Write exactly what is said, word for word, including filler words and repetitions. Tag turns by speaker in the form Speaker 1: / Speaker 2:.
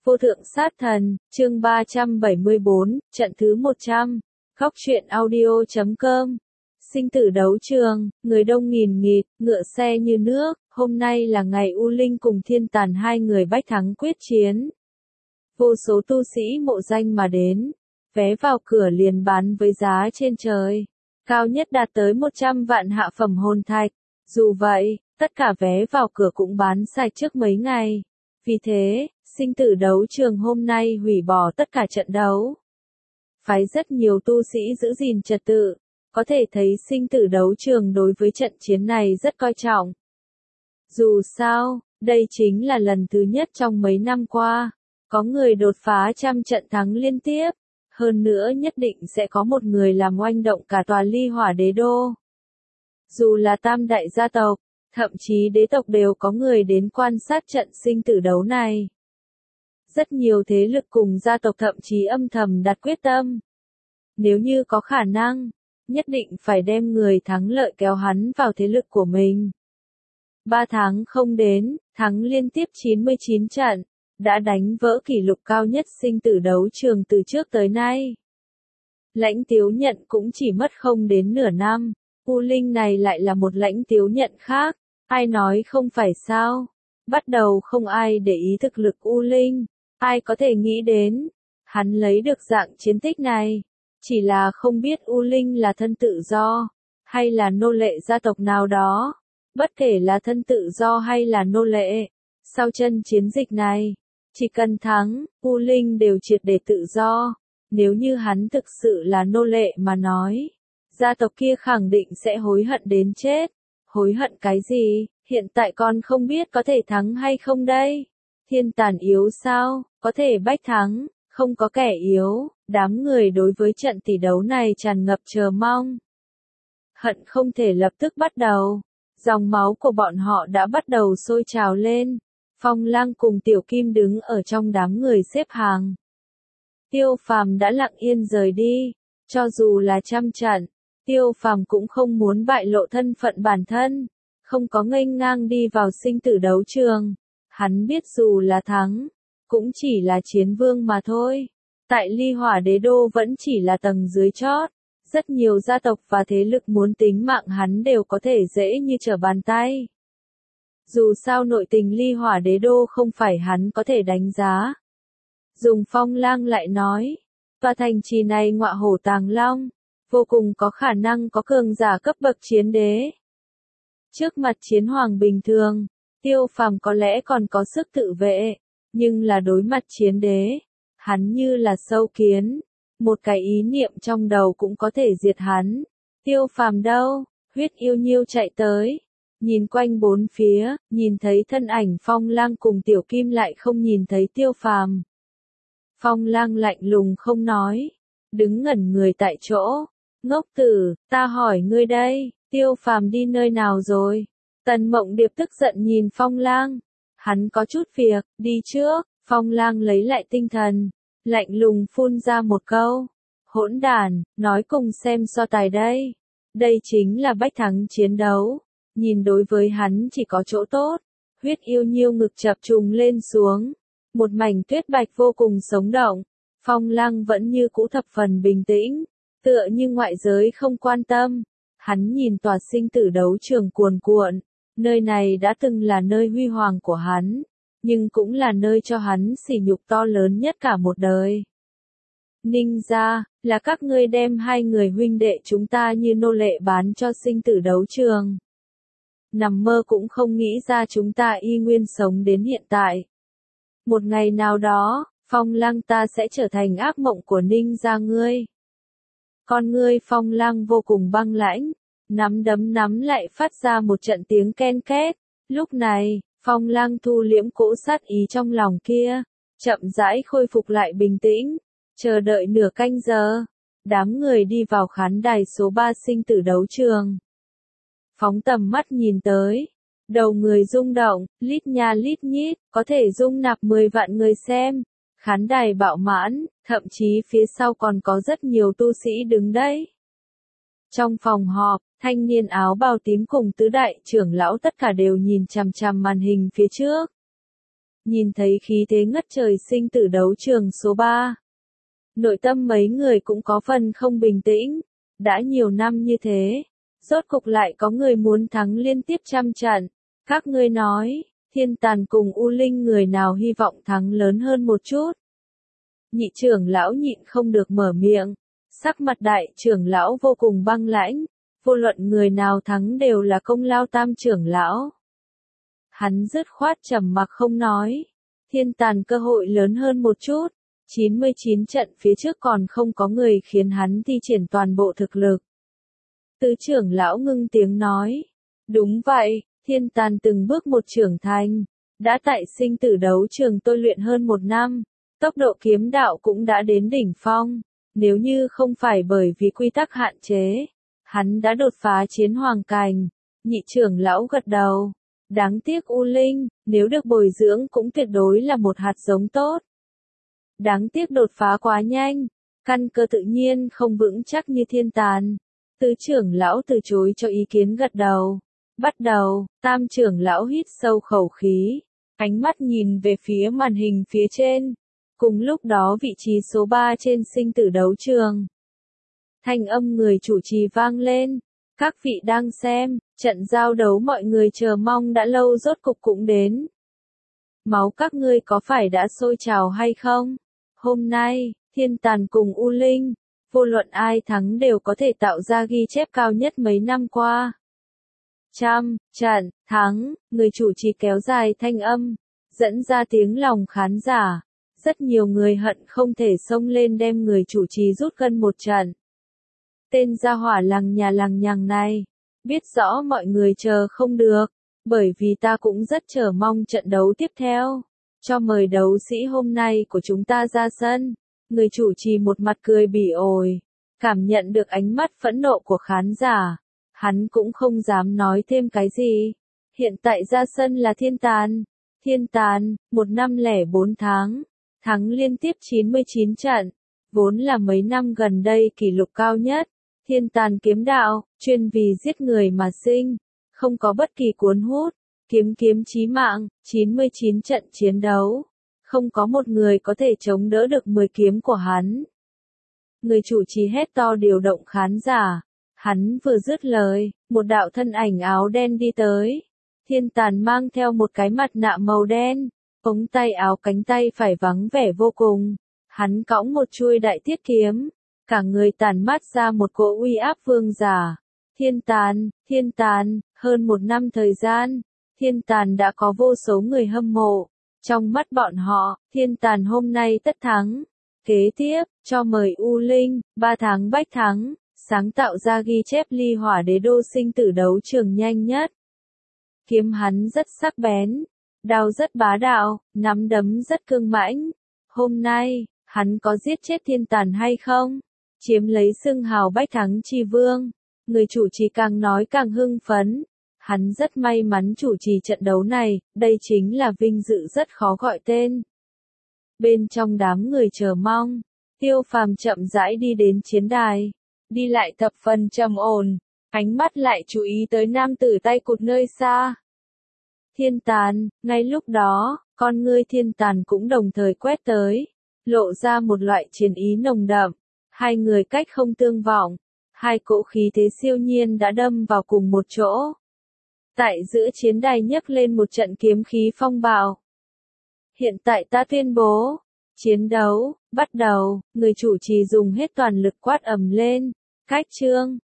Speaker 1: Vô thượng sát thần, chương ba trăm bảy mươi bốn, trận thứ một trăm. Góc truyện audio chấm com. Sinh tử đấu trường, người đông nghìn nghịt, ngựa xe như nước, hôm nay là ngày U Linh cùng Thiên Tàn hai người bách thắng quyết chiến. Vô số tu sĩ mộ danh mà đến, vé vào cửa liền bán với giá trên trời, cao nhất đạt tới một trăm vạn hạ phẩm hồn thạch. Dù vậy, tất cả vé vào cửa cũng bán sạch trước mấy ngày. Vì thế, sinh tử đấu trường hôm nay hủy bỏ tất cả trận đấu. Phái rất nhiều tu sĩ giữ gìn trật tự, có thể thấy sinh tử đấu trường đối với trận chiến này rất coi trọng. Dù sao, đây chính là lần thứ nhất trong mấy năm qua, có người đột phá trăm trận thắng liên tiếp, hơn nữa nhất định sẽ có một người làm oanh động cả tòa Ly Hỏa Đế Đô. Dù là tam đại gia tộc, thậm chí đế tộc đều có người đến quan sát trận sinh tử đấu này. Rất nhiều thế lực cùng gia tộc thậm chí âm thầm đặt quyết tâm. Nếu như có khả năng, nhất định phải đem người thắng lợi kéo hắn vào thế lực của mình. Ba tháng không đến, thắng liên tiếp chín mươi chín trận, đã đánh vỡ kỷ lục cao nhất sinh tử đấu trường từ trước tới nay. Lãnh Tiếu Nhận cũng chỉ mất không đến nửa năm, U Linh này lại là một Lãnh Tiếu Nhận khác, ai nói không phải sao? Bắt đầu không ai để ý thực lực U Linh, ai có thể nghĩ đến, hắn lấy được dạng chiến tích này, chỉ là không biết U Linh là thân tự do, hay là nô lệ gia tộc nào đó, bất kể là thân tự do hay là nô lệ, sau chân chiến dịch này, chỉ cần thắng, U Linh đều triệt để tự do, nếu như hắn thực sự là nô lệ mà nói, gia tộc kia khẳng định sẽ hối hận đến chết. Hối hận cái gì, hiện tại con không biết có thể thắng hay không đây? Thiên Tàn yếu sao, có thể bách thắng, không có kẻ yếu, đám người đối với trận tỷ đấu này tràn ngập chờ mong. Hận không thể lập tức bắt đầu, dòng máu của bọn họ đã bắt đầu sôi trào lên, Phong Lang cùng Tiểu Kim đứng ở trong đám người xếp hàng. Tiêu Phàm đã lặng yên rời đi, cho dù là trăm trận. Tiêu Phàm cũng không muốn bại lộ thân phận bản thân, không có nghênh ngang đi vào sinh tử đấu trường. Hắn biết dù là thắng, cũng chỉ là chiến vương mà thôi. Tại Ly Hỏa Đế Đô vẫn chỉ là tầng dưới chót, rất nhiều gia tộc và thế lực muốn tính mạng hắn đều có thể dễ như trở bàn tay. Dù sao nội tình Ly Hỏa Đế Đô không phải hắn có thể đánh giá. Dùng Phong Lang lại nói, tòa thành trì này ngọa hổ tàng long, vô cùng có khả năng có cường giả cấp bậc chiến đế. Trước mặt chiến hoàng bình thường, Tiêu Phàm có lẽ còn có sức tự vệ, nhưng là đối mặt chiến đế, hắn như là sâu kiến, một cái ý niệm trong đầu cũng có thể diệt hắn. Tiêu Phàm đâu? Huyết Yêu Nhiêu chạy tới, nhìn quanh bốn phía, nhìn thấy thân ảnh Phong Lang cùng Tiểu Kim lại không nhìn thấy Tiêu Phàm. Phong Lang lạnh lùng không nói, đứng ngẩn người tại chỗ. Ngốc tử, ta hỏi ngươi đây, Tiêu Phàm đi nơi nào rồi? Tần Mộng Điệp tức giận nhìn Phong Lang. Hắn có chút việc, đi trước. Phong Lang lấy lại tinh thần, lạnh lùng phun ra một câu. Hỗn đản, nói cùng xem so tài đây. Đây chính là bách thắng chiến đấu. Nhìn đối với hắn chỉ có chỗ tốt. Huyết Yêu Nhiêu ngực chập trùng lên xuống. Một mảnh tuyết bạch vô cùng sống động. Phong Lang vẫn như cũ thập phần bình tĩnh. Tựa như ngoại giới không quan tâm, hắn nhìn tòa sinh tử đấu trường cuồn cuộn, nơi này đã từng là nơi huy hoàng của hắn, nhưng cũng là nơi cho hắn sỉ nhục to lớn nhất cả một đời. Ninh gia, là các ngươi đem hai người huynh đệ chúng ta như nô lệ bán cho sinh tử đấu trường. Nằm mơ cũng không nghĩ ra chúng ta y nguyên sống đến hiện tại. Một ngày nào đó, Phong Lang ta sẽ trở thành ác mộng của Ninh gia ngươi. Con ngươi Phong Lang vô cùng băng lãnh, nắm đấm nắm lại phát ra một trận tiếng ken két. Lúc này, Phong Lang thu liễm cỗ sát ý trong lòng kia, chậm rãi khôi phục lại bình tĩnh, chờ đợi nửa canh giờ. Đám người đi vào khán đài số ba sinh tử đấu trường. Phóng tầm mắt nhìn tới, đầu người rung động, lít nha lít nhít, có thể dung nạp mười vạn người xem. Khán đài bạo mãn, thậm chí phía sau còn có rất nhiều tu sĩ đứng đấy. Trong phòng họp, thanh niên áo bào tím cùng tứ đại trưởng lão tất cả đều nhìn chằm chằm màn hình phía trước. nhìn thấy khí thế ngất trời sinh tử đấu trường số ba. Nội tâm mấy người cũng có phần không bình tĩnh, đã nhiều năm như thế, rốt cục lại có người muốn thắng liên tiếp trăm trận. Các ngươi nói, Thiên Tàn cùng U Linh người nào hy vọng thắng lớn hơn một chút? Nhị trưởng lão nhịn không được mở miệng, sắc mặt đại trưởng lão vô cùng băng lãnh, vô luận người nào thắng đều là công lao tam trưởng lão. Hắn dứt khoát trầm mặc không nói, Thiên Tàn cơ hội lớn hơn một chút, chín mươi chín trận phía trước còn không có người khiến hắn thi triển toàn bộ thực lực. Tứ trưởng lão ngưng tiếng nói, đúng vậy, Thiên Tàn từng bước một trưởng thành, đã tại sinh tử đấu trường tôi luyện hơn một năm, tốc độ kiếm đạo cũng đã đến đỉnh phong, nếu như không phải bởi vì quy tắc hạn chế, hắn đã đột phá chiến hoàng cảnh. Nhị trưởng lão gật đầu, đáng tiếc U Linh, nếu được bồi dưỡng cũng tuyệt đối là một hạt giống tốt. Đáng tiếc đột phá quá nhanh, căn cơ tự nhiên không vững chắc như Thiên Tàn. Tứ trưởng lão từ chối cho ý kiến gật đầu. Bắt đầu, tam trưởng lão hít sâu khẩu khí, ánh mắt nhìn về phía màn hình phía trên. Cùng lúc đó vị trí số ba trên sinh tử đấu trường. Thanh âm người chủ trì vang lên. Các vị đang xem, trận giao đấu mọi người chờ mong đã lâu rốt cục cũng đến. Máu các ngươi có phải đã sôi trào hay không? Hôm nay, Thiên Tàn cùng U Linh, vô luận ai thắng đều có thể tạo ra ghi chép cao nhất mấy năm qua. Trăm, trận, thắng, người chủ trì kéo dài thanh âm, dẫn ra tiếng lòng khán giả. Rất nhiều người hận không thể xông lên đem người chủ trì rút gân một trận. Tên gia hỏa lằng nhà lằng nhằng này, biết rõ mọi người chờ không được, bởi vì ta cũng rất chờ mong trận đấu tiếp theo. Cho mời đấu sĩ hôm nay của chúng ta ra sân. Người chủ trì một mặt cười bỉ ổi, cảm nhận được ánh mắt phẫn nộ của khán giả. Hắn cũng không dám nói thêm cái gì. Hiện tại ra sân là Thiên Tàn. Thiên Tàn, một năm lẻ bốn tháng, thắng liên tiếp chín mươi chín trận, vốn là mấy năm gần đây kỷ lục cao nhất. Thiên Tàn kiếm đạo, chuyên vì giết người mà sinh, không có bất kỳ cuốn hút, kiếm kiếm chí mạng, chín mươi chín trận chiến đấu, không có một người có thể chống đỡ được mười kiếm của hắn. Người chủ trì hét to điều động khán giả, hắn vừa dứt lời, một đạo thân ảnh áo đen đi tới. Thiên Tàn mang theo một cái mặt nạ màu đen, ống tay áo cánh tay phải vắng vẻ vô cùng, hắn cõng một chuôi đại thiết kiếm. Cả người tản mát ra một cỗ uy áp vương giả. Thiên Tàn, Thiên Tàn, hơn một năm thời gian, Thiên Tàn đã có vô số người hâm mộ. Trong mắt bọn họ, Thiên Tàn hôm nay tất thắng. Kế tiếp, cho mời U Linh, ba tháng bách thắng, sáng tạo ra ghi chép ly hỏa đế đô sinh tử đấu trường nhanh nhất. Kiếm hắn rất sắc bén, đao rất bá đạo, nắm đấm rất cương mãnh. Hôm nay, hắn có giết chết Thiên Tàn hay không? Chiếm lấy xưng hào bách thắng chi vương. Người chủ trì càng nói càng hưng phấn. Hắn rất may mắn chủ trì trận đấu này, đây chính là vinh dự rất khó gọi tên. Bên trong đám người chờ mong, Tiêu Phàm chậm rãi đi đến chiến đài, đi lại thập phần trầm ổn, ánh mắt lại chú ý tới nam tử tay cụt nơi xa. Thiên Tàn, ngay lúc đó, con ngươi Thiên Tàn cũng đồng thời quét tới, lộ ra một loại chiến ý nồng đậm. Hai người cách không tương vọng, hai cỗ khí thế siêu nhiên đã đâm vào cùng một chỗ. Tại giữa chiến đài nhấc lên một trận kiếm khí phong bạo. Hiện tại ta tuyên bố, chiến đấu, bắt đầu, người chủ trì dùng hết toàn lực quát ầm lên, cách chương,